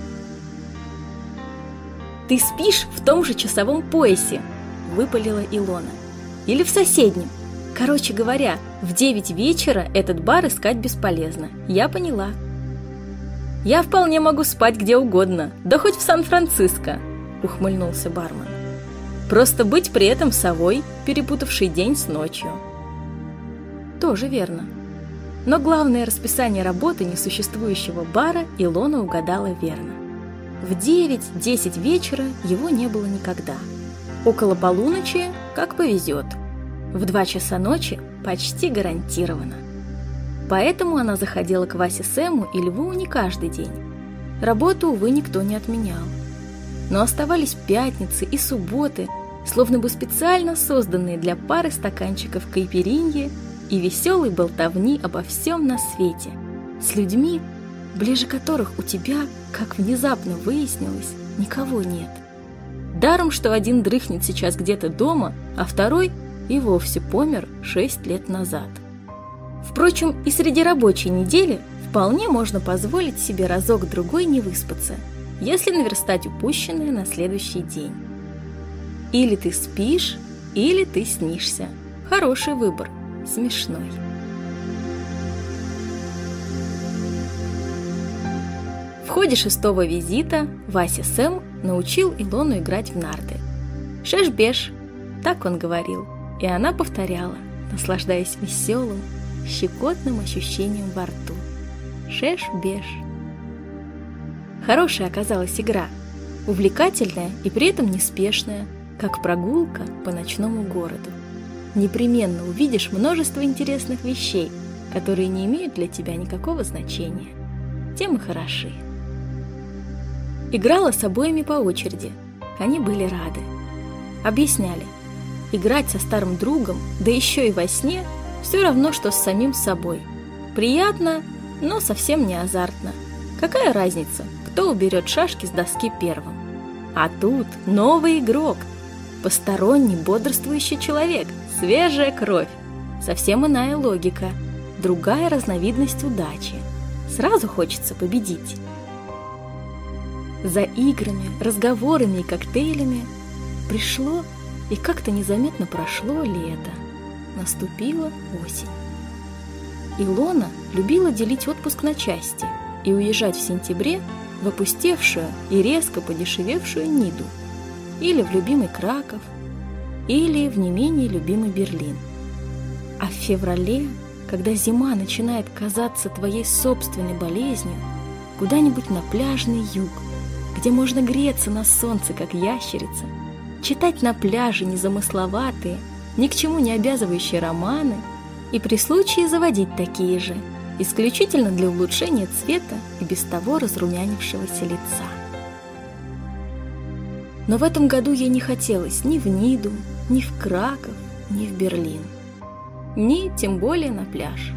«Ты спишь в том же часовом поясе!» – выпалила Илона. «Или в соседнем. Короче говоря, в 9 вечера этот бар искать бесполезно. Я поняла». «Я вполне могу спать где угодно, да хоть в Сан-Франциско», – ухмыльнулся бармен. «Просто быть при этом совой, перепутавшей день с ночью». Тоже верно. Но главное расписание работы несуществующего бара Илона угадала верно. В 9-10 вечера его не было никогда. Около полуночи, как повезет. В 2 часа ночи почти гарантированно. Поэтому она заходила к Васе Сэму и Льву не каждый день. Работу, увы, никто не отменял. Но оставались пятницы и субботы, словно бы специально созданные для пары стаканчиков кайпириньи и веселой болтовни обо всем на свете, с людьми, ближе которых у тебя, как внезапно выяснилось, никого нет. Даром, что один дрыхнет сейчас где-то дома, а второй и вовсе помер 6 лет назад. Впрочем, и среди рабочей недели вполне можно позволить себе разок-другой не выспаться, если наверстать упущенное на следующий день. Или ты спишь, или ты снишься. Хороший выбор, смешной. В ходе 6-го визита Вася Сэм научил Илону играть в нарды. «Шеш-беш», так он говорил, и она повторяла, наслаждаясь веселым, щекотным ощущением во рту. «Шеш-беш». Хорошая оказалась игра, увлекательная и при этом неспешная, как прогулка по ночному городу. Непременно увидишь множество интересных вещей, которые не имеют для тебя никакого значения. Тем и хороши. Играла с обоими по очереди. Они были рады. Объясняли, играть со старым другом, да еще и во сне, все равно, что с самим собой. Приятно, но совсем не азартно. Какая разница, кто уберет шашки с доски первым? А тут новый игрок, посторонний бодрствующий человек, свежая кровь, совсем иная логика, другая разновидность удачи. Сразу хочется победить. За играми, разговорами и коктейлями пришло и как-то незаметно прошло лето. Наступила осень. Илона любила делить отпуск на части и уезжать в сентябре в опустевшую и резко подешевевшую Ниду, или в любимый Краков, или в не менее любимый Берлин. А в феврале, когда зима начинает казаться твоей собственной болезнью, куда-нибудь на пляжный юг, где можно греться на солнце, как ящерица, читать на пляже незамысловатые, ни к чему не обязывающие романы и при случае заводить такие же, исключительно для улучшения цвета и без того разрумянившегося лица. Но в этом году ей не хотелось ни в Ниду, ни в Краков, ни в Берлин, ни тем более на пляж.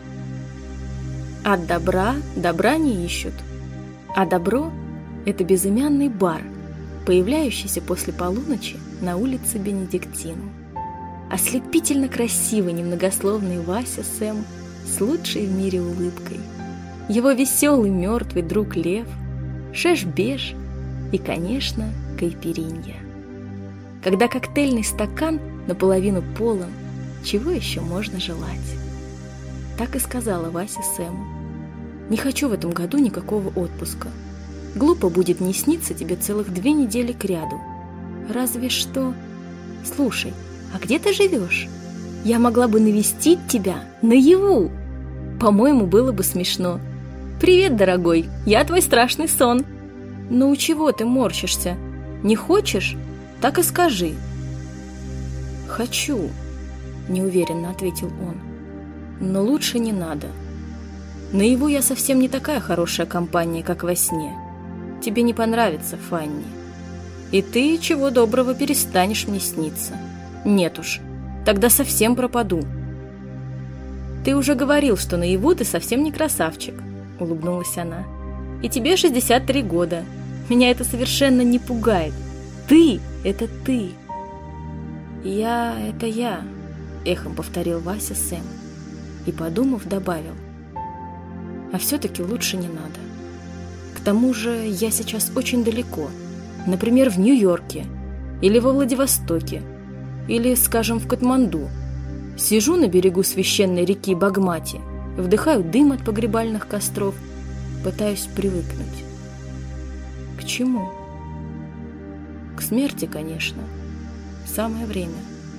От добра добра не ищут, а добро – это безымянный бар, появляющийся после полуночи на улице Бенедиктину. Ослепительно красивый немногословный Вася Сэм с лучшей в мире улыбкой, его веселый мертвый друг Лев, шеш-беш и, конечно, кайпиринья. Когда коктейльный стакан наполовину полон, чего еще можно желать? Так и сказала Вася Сэму. Не хочу в этом году никакого отпуска. Глупо будет не сниться тебе целых 2 недели кряду. Разве что... Слушай, а где ты живешь? Я могла бы навестить тебя наяву. По-моему, было бы смешно. Привет, дорогой, я твой страшный сон. Ну, чего ты морщишься? Не хочешь? Так и скажи. Хочу, неуверенно ответил он. Но лучше не надо. Наяву я совсем не такая хорошая компания, как во сне. Тебе не понравится, Фанни. И ты, чего доброго, перестанешь мне сниться. Нет уж, тогда совсем пропаду. Ты уже говорил, что наяву ты совсем не красавчик, улыбнулась она. И тебе 63 года. Меня это совершенно не пугает. Ты – это ты. Я – это я, эхом повторил Вася Сэм. И, подумав, добавил. А все-таки лучше не надо. К тому же я сейчас очень далеко. Например, в Нью-Йорке, или во Владивостоке, или, скажем, в Катманду. Сижу на берегу священной реки Багмати, вдыхаю дым от погребальных костров, пытаюсь привыкнуть. К чему? К смерти, конечно. Самое время.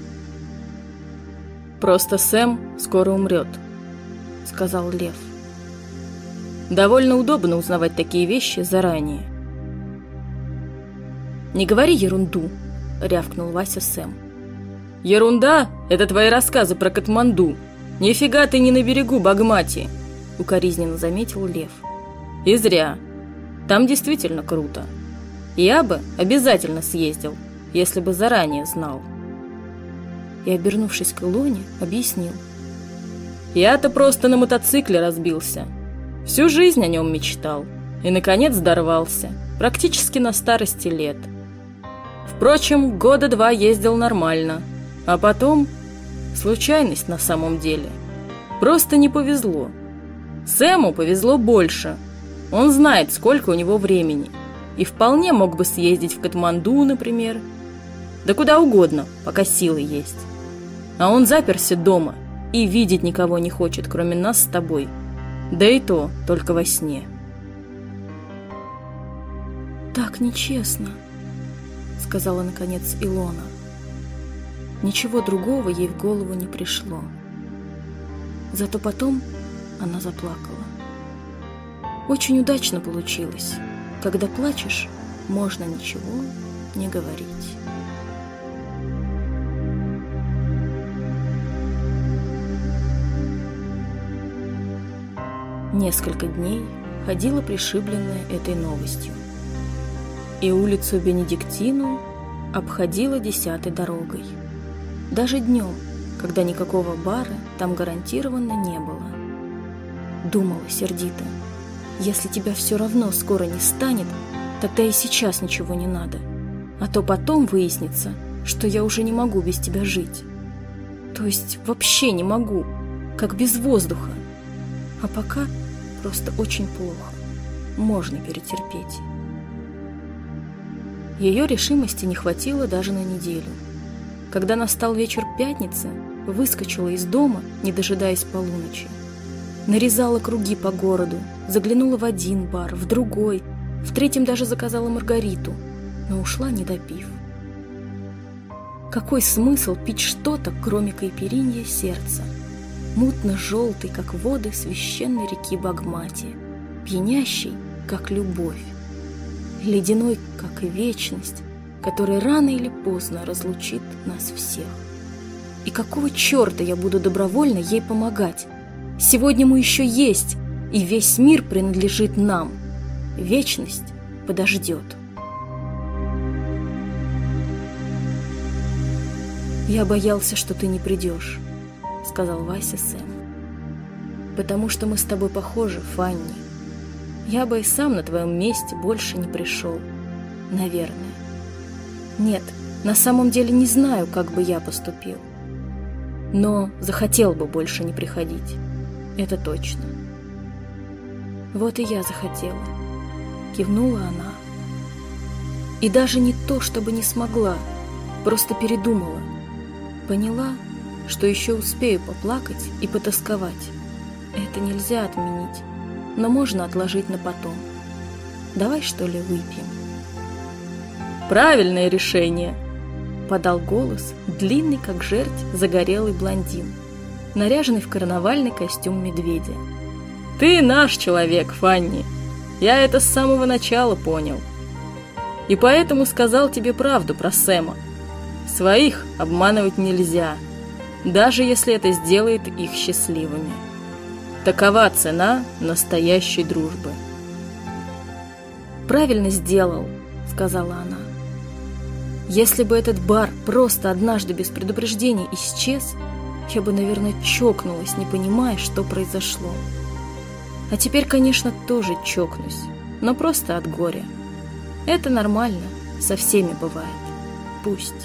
Просто Сэм скоро умрет, сказал Лев. Довольно удобно узнавать такие вещи заранее. «Не говори ерунду», — рявкнул Вася Сэм. «Ерунда — это твои рассказы про Катманду. Нифига ты не на берегу Багмати», — укоризненно заметил Лев. «И зря. Там действительно круто. Я бы обязательно съездил, если бы заранее знал». И, обернувшись к Илоне, объяснил. «Я-то просто на мотоцикле разбился. Всю жизнь о нем мечтал. И, наконец, дорвался. Практически на старости лет. Впрочем, 2 года ездил нормально. А потом... случайность на самом деле. Просто не повезло. Сэму повезло больше. Он знает, сколько у него времени. И вполне мог бы съездить в Катманду, например. Да куда угодно, пока силы есть. А он заперся дома и видеть никого не хочет, кроме нас с тобой. Да и то только во сне. «Так нечестно», — сказала наконец Илона. Ничего другого ей в голову не пришло. Зато потом она заплакала. Очень удачно получилось. Когда плачешь, можно ничего не говорить. Несколько дней ходила пришибленная этой новостью. И улицу Бенедиктину обходила 10-й дорогой. Даже днем, когда никакого бара там гарантированно не было. Думала сердито: если тебя все равно скоро не станет, тогда и сейчас ничего не надо. А то потом выяснится, что я уже не могу без тебя жить. То есть вообще не могу, как без воздуха. А пока просто очень плохо. Можно перетерпеть. Ее решимости не хватило даже на неделю. Когда настал вечер пятницы, выскочила из дома, не дожидаясь полуночи. Нарезала круги по городу, заглянула в один бар, в другой, в третьем даже заказала маргариту, но ушла, не допив. Какой смысл пить что-то, кроме кайпиринья сердца? Мутно-желтый, как воды священной реки Багмати, пьянящий, как любовь, ледяной, как и вечность, которая рано или поздно разлучит нас всех. И какого черта я буду добровольно ей помогать? Сегодня мы еще есть, и весь мир принадлежит нам. Вечность подождет. «Я боялся, что ты не придешь», — сказал Вася Сэму. «Потому что мы с тобой похожи, Фанни. Я бы и сам на твоем месте больше не пришел. Наверное. Нет, на самом деле не знаю, как бы я поступил. Но захотел бы больше не приходить. Это точно». «Вот и я захотела», — кивнула она. И даже не то, чтобы не смогла, просто передумала. Поняла, что еще успею поплакать и потасковать. Это нельзя отменить, но можно отложить на потом. Давай, что ли, выпьем? «Правильное решение», — подал голос длинный, как жерть, загорелый блондин, наряженный в карнавальный костюм медведя. «Ты наш человек, Фанни. Я это с самого начала понял. И поэтому сказал тебе правду про Сэма. Своих обманывать нельзя, даже если это сделает их счастливыми. Такова цена настоящей дружбы». «Правильно сделал», — сказала она. «Если бы этот бар просто однажды без предупреждения исчез, я бы, наверное, чокнулась, не понимая, что произошло. А теперь, конечно, тоже чокнусь, но просто от горя. Это нормально, со всеми бывает. Пусть».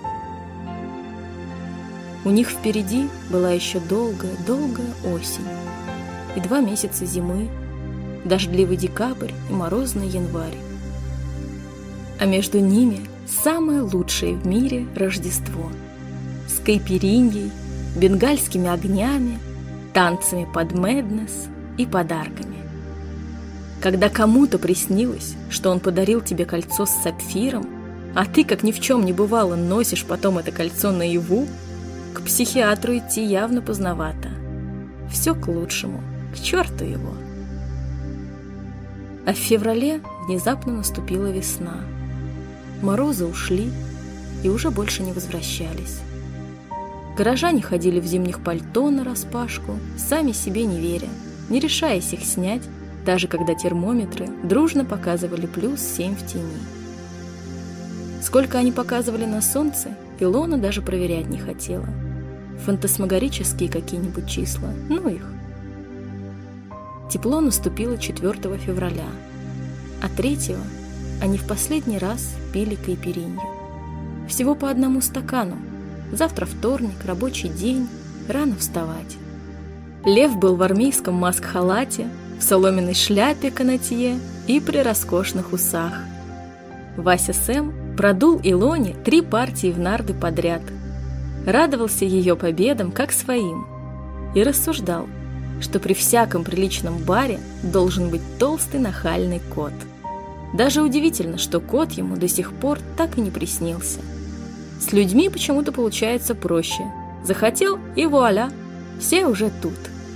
У них впереди была еще долгая-долгая осень и 2 месяца зимы, дождливый декабрь и морозный январь. А между ними самое лучшее в мире Рождество с кайпириньей, бенгальскими огнями, танцами под Мэднес и подарками. Когда кому-то приснилось, что он подарил тебе кольцо с сапфиром, а ты, как ни в чем не бывало, носишь потом это кольцо наяву, к психиатру идти явно поздновато. Все к лучшему, к черту его. А в феврале внезапно наступила весна. Морозы ушли и уже больше не возвращались. Горожане ходили в зимних пальто нараспашку, сами себе не веря, не решаясь их снять, даже когда термометры дружно показывали +7 в тени. Сколько они показывали на солнце, Илона даже проверять не хотела. Фантасмагорические какие-нибудь числа, ну их. Тепло наступило 4 февраля, а 3-го они в последний раз пили кайпиринью. Всего по 1 стакану. Завтра вторник, рабочий день, рано вставать. Лев был в армейском маск-халате, в соломенной шляпе канатье и при роскошных усах. Вася Сэм продул Илоне 3 партии в нарды подряд. Радовался ее победам как своим и рассуждал, что при всяком приличном баре должен быть толстый нахальный кот. Даже удивительно, что кот ему до сих пор так и не приснился. С людьми почему-то получается проще. Захотел и вуаля, все уже тут.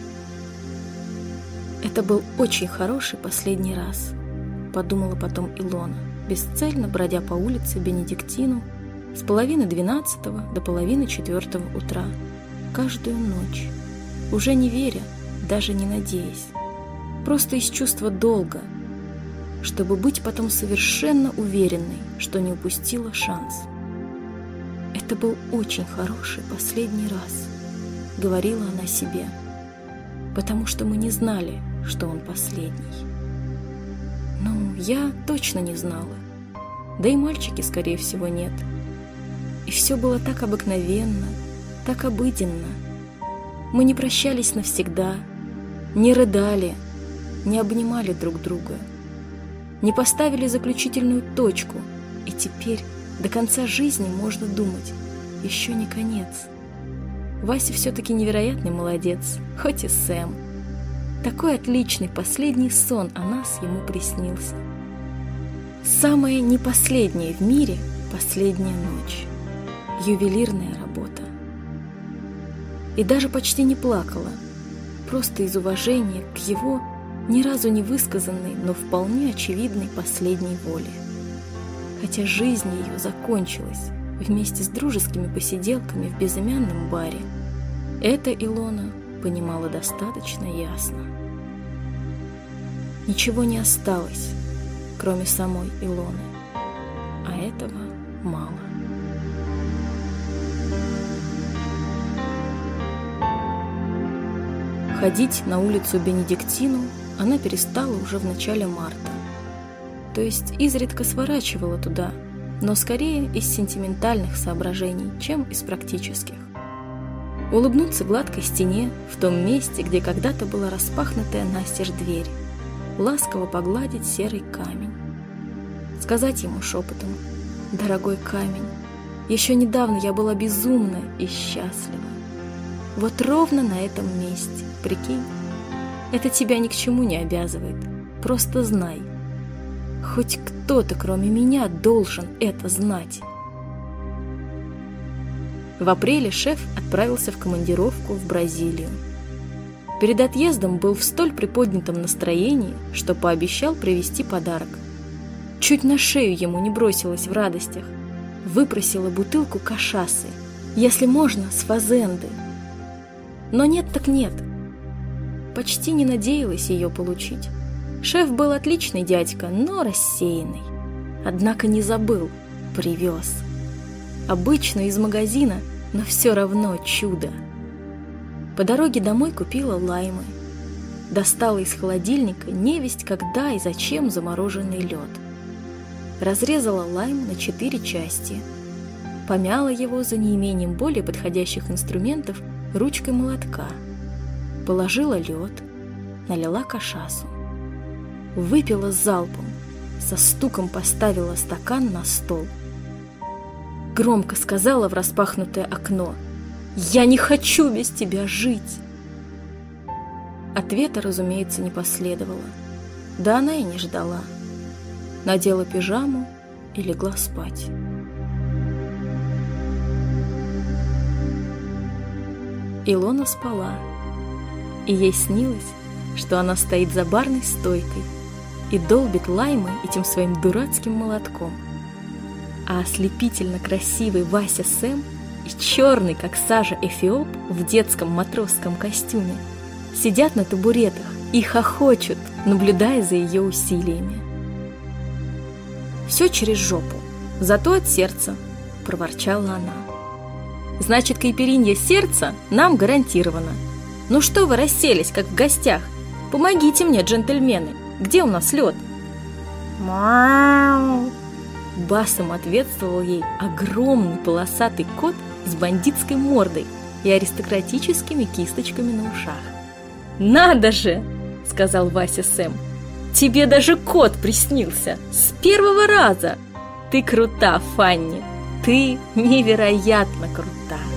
Это был очень хороший последний раз, подумала потом Илона, бесцельно бродя по улице Бенедиктину с 11:30 до 3:30 утра, каждую ночь, уже не веря, даже не надеясь, просто из чувства долга, чтобы быть потом совершенно уверенной, что не упустила шанс. Это был очень хороший последний раз, говорила она себе, потому что мы не знали, что он последний. Ну, я точно не знала, да и мальчики, скорее всего, нет. И все было так обыкновенно, так обыденно. Мы не прощались навсегда, не рыдали, не обнимали друг друга, не поставили заключительную точку, и теперь до конца жизни можно думать, еще не конец. Вася все-таки невероятный молодец, хоть и Сэм. Такой отличный последний сон о нас ему приснился. Самая не последняя в мире последняя ночь. Ювелирная работа. И даже почти не плакала, просто из уважения к его ни разу не высказанной, но вполне очевидной последней воле. Хотя жизнь ее закончилась вместе с дружескими посиделками в безымянном баре, это Илона понимала достаточно ясно. Ничего не осталось, кроме самой Илоны, а этого мало. Ходить на улицу Бенедиктину она перестала уже в начале марта. То есть изредка сворачивала туда, но скорее из сентиментальных соображений, чем из практических. Улыбнуться гладкой стене в том месте, где когда-то была распахнутая настежь дверь, ласково погладить серый камень. Сказать ему шепотом: «Дорогой камень, еще недавно я была безумна и счастлива. Вот ровно на этом месте, прикинь, это тебя ни к чему не обязывает, просто знай. Хоть кто-то, кроме меня, должен это знать». В апреле шеф отправился в командировку в Бразилию. Перед отъездом был в столь приподнятом настроении, что пообещал привезти подарок. Чуть на шею ему не бросилась в радостях. Выпросила бутылку кашасы, если можно, с фазенды. Но нет так нет. Почти не надеялась ее получить. Шеф был отличный дядька, но рассеянный. Однако не забыл, привез. Обычно из магазина, но все равно чудо. По дороге домой купила лаймы. Достала из холодильника невесть когда и зачем замороженный лед. Разрезала лайм на 4 части. Помяла его за неимением более подходящих инструментов ручкой молотка. Положила лед, налила кашасу. Выпила залпом, со стуком поставила стакан на стол. Громко сказала в распахнутое окно: «Я не хочу без тебя жить!» Ответа, разумеется, не последовало. Да она и не ждала. Надела пижаму и легла спать. Илона спала, и ей снилось, что она стоит за барной стойкой и долбит лаймы этим своим дурацким молотком. А ослепительно красивый Вася Сэм и черный, как сажа, эфиоп в детском матросском костюме сидят на табуретах и хохочут, наблюдая за ее усилиями. «Все через жопу, зато от сердца», – проворчала она. «Значит, кайперинья сердца нам гарантировано. Ну что вы расселись, как в гостях? Помогите мне, джентльмены, где у нас лед?» «Мяу!» Басом ответствовал ей огромный полосатый кот с бандитской мордой и аристократическими кисточками на ушах. «Надо же!» – сказал Вася Сэм. «Тебе даже кот приснился! С первого раза! Ты крута, Фанни! Ты невероятно крута!»